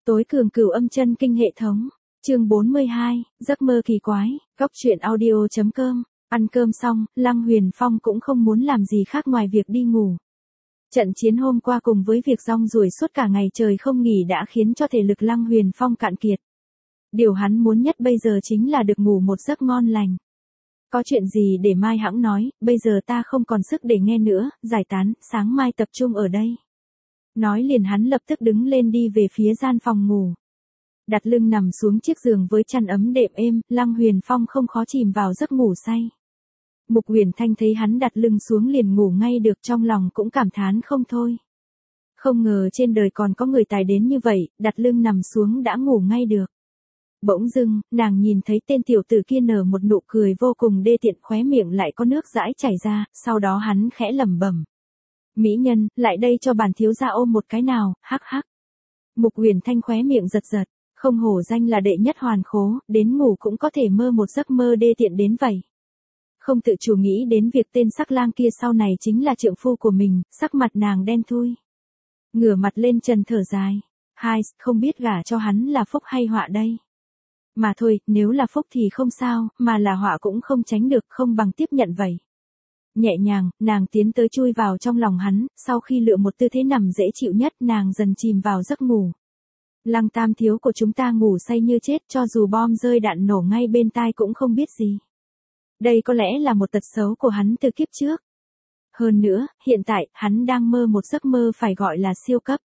Tối cường cửu âm chân kinh hệ thống. Chương 42, giấc mơ kỳ quái. Góc truyện audio.com. Ăn cơm xong, Lăng Huyền Phong cũng không muốn làm gì khác ngoài việc đi ngủ. Trận chiến hôm qua cùng với việc rong ruổi suốt cả ngày trời không nghỉ đã khiến cho thể lực Lăng Huyền Phong cạn kiệt. Điều hắn muốn nhất bây giờ chính là được ngủ một giấc ngon lành. Có chuyện gì để mai hãng nói, bây giờ ta không còn sức để nghe nữa, giải tán, sáng mai tập trung ở đây. Nói liền hắn lập tức đứng lên đi về phía gian phòng ngủ. Đặt lưng nằm xuống chiếc giường với chăn ấm đệm êm, Lăng Huyền Phong không khó chìm vào giấc ngủ say. Mục Huyền Thanh thấy hắn đặt lưng xuống liền ngủ ngay được, trong lòng cũng cảm thán không thôi. Không ngờ trên đời còn có người tài đến như vậy, đặt lưng nằm xuống đã ngủ ngay được. Bỗng dưng, nàng nhìn thấy tên tiểu tử kia nở một nụ cười vô cùng đê tiện, khóe miệng lại có nước dãi chảy ra, sau đó hắn khẽ lẩm bẩm. Mỹ nhân, lại đây cho bản thiếu gia ôm một cái nào, hắc hắc. Mục Huyền Thanh khóe miệng giật giật, không hổ danh là đệ nhất hoàn khố, đến ngủ cũng có thể mơ một giấc mơ đê tiện đến vậy. Không tự chủ nghĩ đến việc tên sắc lang kia sau này chính là trượng phu của mình, sắc mặt nàng đen thui. Ngửa mặt lên trần thở dài, hai, không biết gả cho hắn là phúc hay họa đây. Mà thôi, nếu là phúc thì không sao, mà là họa cũng không tránh được, không bằng tiếp nhận vậy. Nhẹ nhàng, nàng tiến tới chui vào trong lòng hắn, sau khi lựa một tư thế nằm dễ chịu nhất nàng dần chìm vào giấc ngủ. Lăng tam thiếu của chúng ta ngủ say như chết, cho dù bom rơi đạn nổ ngay bên tai cũng không biết gì. Đây có lẽ là một tật xấu của hắn từ kiếp trước. Hơn nữa, hiện tại, hắn đang mơ một giấc mơ phải gọi là siêu cấp.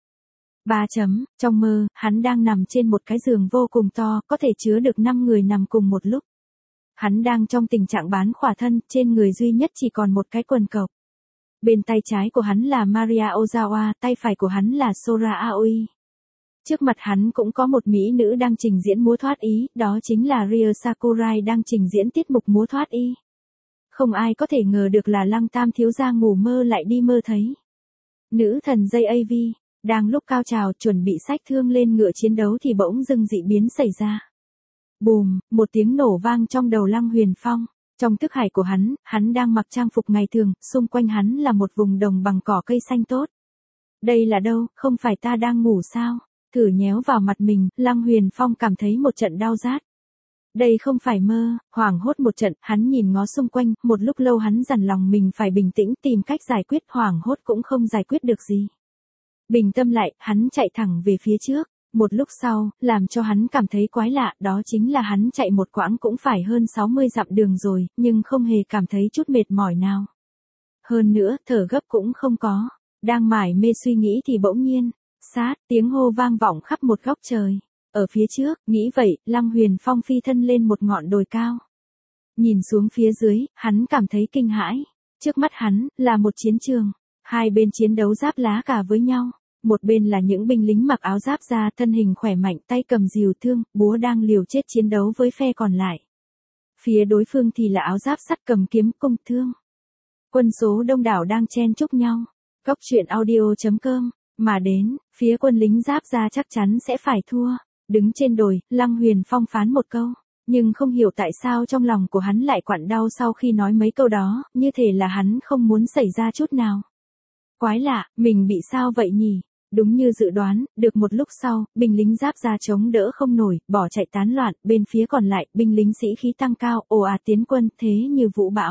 Trong mơ, hắn đang nằm trên một cái giường vô cùng to, có thể chứa được 5 người nằm cùng một lúc. Hắn đang trong tình trạng bán khỏa thân, trên người duy nhất chỉ còn một cái quần cộc. Bên tay trái của hắn là Maria Ozawa, tay phải của hắn là Sora Aoi. Trước mặt hắn cũng có một mỹ nữ đang trình diễn múa thoát ý, đó chính là Rio Sakurai đang trình diễn tiết mục múa thoát y. Không ai có thể ngờ được là Lăng tam thiếu gia ngủ mơ lại đi mơ thấy. Nữ thần JAV, đang lúc cao trào chuẩn bị xách thương lên ngựa chiến đấu thì bỗng dưng dị biến xảy ra. Bùm, một tiếng nổ vang trong đầu Lăng Huyền Phong. Trong thức hải của hắn đang mặc trang phục ngày thường, xung quanh hắn là một vùng đồng bằng cỏ cây xanh tốt. Đây là đâu, không phải ta đang ngủ sao? Thử nhéo vào mặt mình, Lăng Huyền Phong cảm thấy một trận đau rát. Đây không phải mơ, hoảng hốt một trận, hắn nhìn ngó xung quanh, một lúc lâu hắn dằn lòng mình phải bình tĩnh tìm cách giải quyết, hoảng hốt cũng không giải quyết được gì. Bình tâm lại, hắn chạy thẳng về phía trước. Một lúc sau, làm cho hắn cảm thấy quái lạ, đó chính là hắn chạy một quãng cũng phải hơn 60 dặm đường rồi, nhưng không hề cảm thấy chút mệt mỏi nào. Hơn nữa, thở gấp cũng không có. Đang mải mê suy nghĩ thì bỗng nhiên, sát, tiếng hô vang vọng khắp một góc trời. Ở phía trước, nghĩ vậy, Lăng Huyền Phong phi thân lên một ngọn đồi cao. Nhìn xuống phía dưới, hắn cảm thấy kinh hãi. Trước mắt hắn, là một chiến trường. Hai bên chiến đấu giáp lá cả với nhau. Một bên là những binh lính mặc áo giáp da, thân hình khỏe mạnh, tay cầm rìu thương, búa đang liều chết chiến đấu với phe còn lại. Phía đối phương thì là áo giáp sắt cầm kiếm cung thương. Quân số đông đảo đang chen chúc nhau. Góc truyện audio.com. Mà đến, phía quân lính giáp da chắc chắn sẽ phải thua. Đứng trên đồi, Lăng Huyền Phong phán một câu. Nhưng không hiểu tại sao trong lòng của hắn lại quặn đau sau khi nói mấy câu đó, như thể là hắn không muốn xảy ra chút nào. Quái lạ, mình bị sao vậy nhỉ? Đúng như dự đoán, được một lúc sau, binh lính giáp da chống đỡ không nổi, bỏ chạy tán loạn, bên phía còn lại, binh lính sĩ khí tăng cao, ồ ạt tiến quân, thế như vũ bão.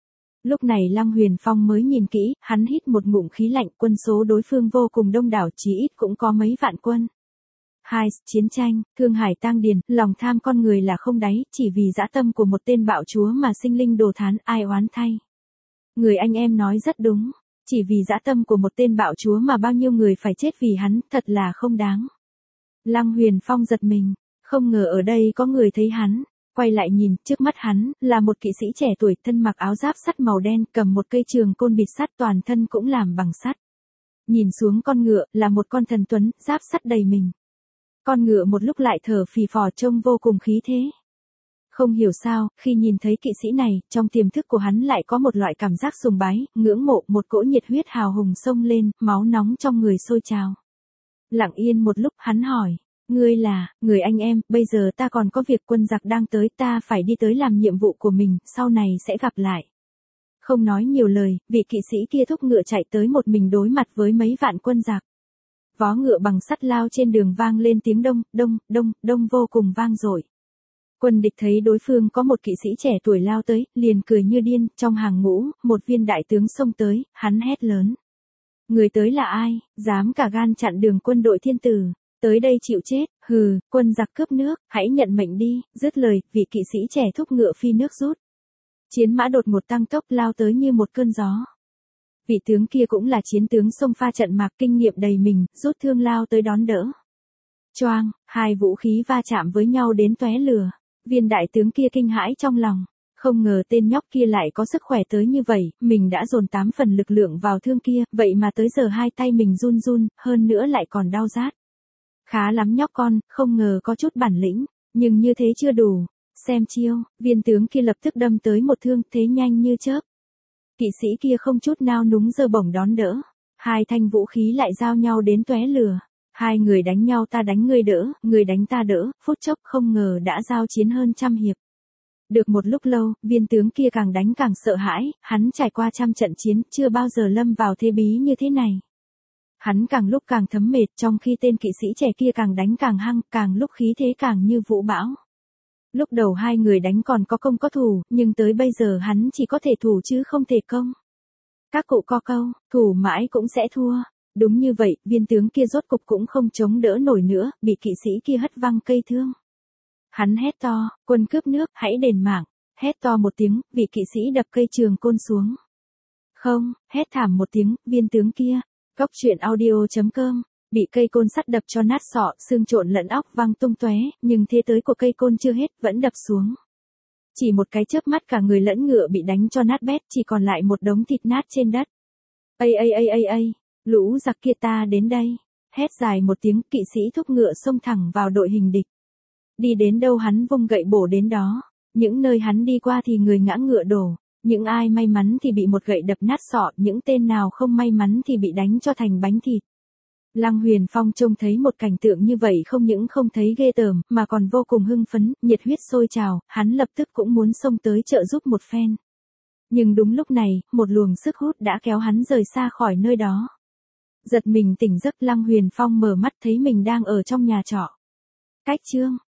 Lúc này Lăng Huyền Phong mới nhìn kỹ, hắn hít một ngụm khí lạnh, quân số đối phương vô cùng đông đảo, chí ít cũng có mấy vạn quân. Hai, chiến tranh, thương hải tang điền, lòng tham con người là không đáy, chỉ vì dã tâm của một tên bạo chúa mà sinh linh đồ thán, ai oán thay. Người anh em nói rất đúng. Chỉ vì dã tâm của một tên bạo chúa mà bao nhiêu người phải chết vì hắn, thật là không đáng. Lăng Huyền Phong giật mình, không ngờ ở đây có người thấy hắn, quay lại nhìn, trước mắt hắn, là một kỵ sĩ trẻ tuổi, thân mặc áo giáp sắt màu đen, cầm một cây trường côn bịt sắt, toàn thân cũng làm bằng sắt. Nhìn xuống con ngựa, là một con thần tuấn, giáp sắt đầy mình. Con ngựa một lúc lại thở phì phò trông vô cùng khí thế. Không hiểu sao, khi nhìn thấy kỵ sĩ này, trong tiềm thức của hắn lại có một loại cảm giác sùng bái, ngưỡng mộ, một cỗ nhiệt huyết hào hùng sông lên, máu nóng trong người sôi trào. Lặng yên một lúc, hắn hỏi, ngươi là, người anh em, bây giờ ta còn có việc, quân giặc đang tới, ta phải đi tới làm nhiệm vụ của mình, sau này sẽ gặp lại. Không nói nhiều lời, vị kỵ sĩ kia thúc ngựa chạy tới một mình đối mặt với mấy vạn quân giặc. Vó ngựa bằng sắt lao trên đường vang lên tiếng đông, đông, đông, đông vô cùng vang dội. Quân địch thấy đối phương có một kỵ sĩ trẻ tuổi lao tới, liền cười như điên, trong hàng ngũ, một viên đại tướng xông tới, hắn hét lớn. Người tới là ai, dám cả gan chặn đường quân đội thiên tử, tới đây chịu chết, hừ, quân giặc cướp nước, hãy nhận mệnh đi, dứt lời, vị kỵ sĩ trẻ thúc ngựa phi nước rút. Chiến mã đột ngột tăng tốc lao tới như một cơn gió. Vị tướng kia cũng là chiến tướng xông pha trận mạc kinh nghiệm đầy mình, rút thương lao tới đón đỡ. Choang, hai vũ khí va chạm với nhau đến tóe lửa. Viên đại tướng kia kinh hãi trong lòng. Không ngờ tên nhóc kia lại có sức khỏe tới như vậy, mình đã dồn 8 phần lực lượng vào thương kia, vậy mà tới giờ hai tay mình run run, hơn nữa lại còn đau rát. Khá lắm nhóc con, không ngờ có chút bản lĩnh, nhưng như thế chưa đủ. Xem chiêu, viên tướng kia lập tức đâm tới một thương, thế nhanh như chớp. Kỵ sĩ kia không chút nao núng giơ bổng đón đỡ. Hai thanh vũ khí lại giao nhau đến tóe lửa. Hai người đánh nhau, ta đánh ngươi đỡ, người đánh ta đỡ, phút chốc không ngờ đã giao chiến hơn trăm hiệp. Được một lúc lâu, viên tướng kia càng đánh càng sợ hãi, hắn trải qua trăm trận chiến, chưa bao giờ lâm vào thế bí như thế này. Hắn càng lúc càng thấm mệt, trong khi tên kỵ sĩ trẻ kia càng đánh càng hăng, càng lúc khí thế càng như vũ bão. Lúc đầu hai người đánh còn có công có thủ, nhưng tới bây giờ hắn chỉ có thể thủ chứ không thể công. Các cụ có câu, thủ mãi cũng sẽ thua. Đúng như vậy, viên tướng kia rốt cục cũng không chống đỡ nổi nữa, bị kỵ sĩ kia hất văng cây thương. Hắn hét to, quân cướp nước, hãy đền mạng. Hét to một tiếng, vị kỵ sĩ đập cây trường côn xuống. Không, hét thảm một tiếng, viên tướng kia. Cóc truyện audio.com, bị cây côn sắt đập cho nát sọ, xương trộn lẫn óc văng tung tóe, nhưng thế tới của cây côn chưa hết, vẫn đập xuống. Chỉ một cái chớp mắt cả người lẫn ngựa bị đánh cho nát bét, chỉ còn lại một đống thịt nát trên đất. Ây, lũ giặc kia ta đến đây. Hét dài một tiếng, kỵ sĩ thúc ngựa xông thẳng vào đội hình địch. Đi đến đâu hắn vung gậy bổ đến đó. Những nơi hắn đi qua thì người ngã ngựa đổ. Những ai may mắn thì bị một gậy đập nát sọ, những tên nào không may mắn thì bị đánh cho thành bánh thịt. Lăng Huyền Phong trông thấy một cảnh tượng như vậy không những không thấy ghê tởm, mà còn vô cùng hưng phấn, nhiệt huyết sôi trào, hắn lập tức cũng muốn xông tới trợ giúp một phen. Nhưng đúng lúc này, một luồng sức hút đã kéo hắn rời xa khỏi nơi đó. Giật mình tỉnh giấc, Lăng Huyền Phong mở mắt thấy mình đang ở trong nhà trọ. Cách chương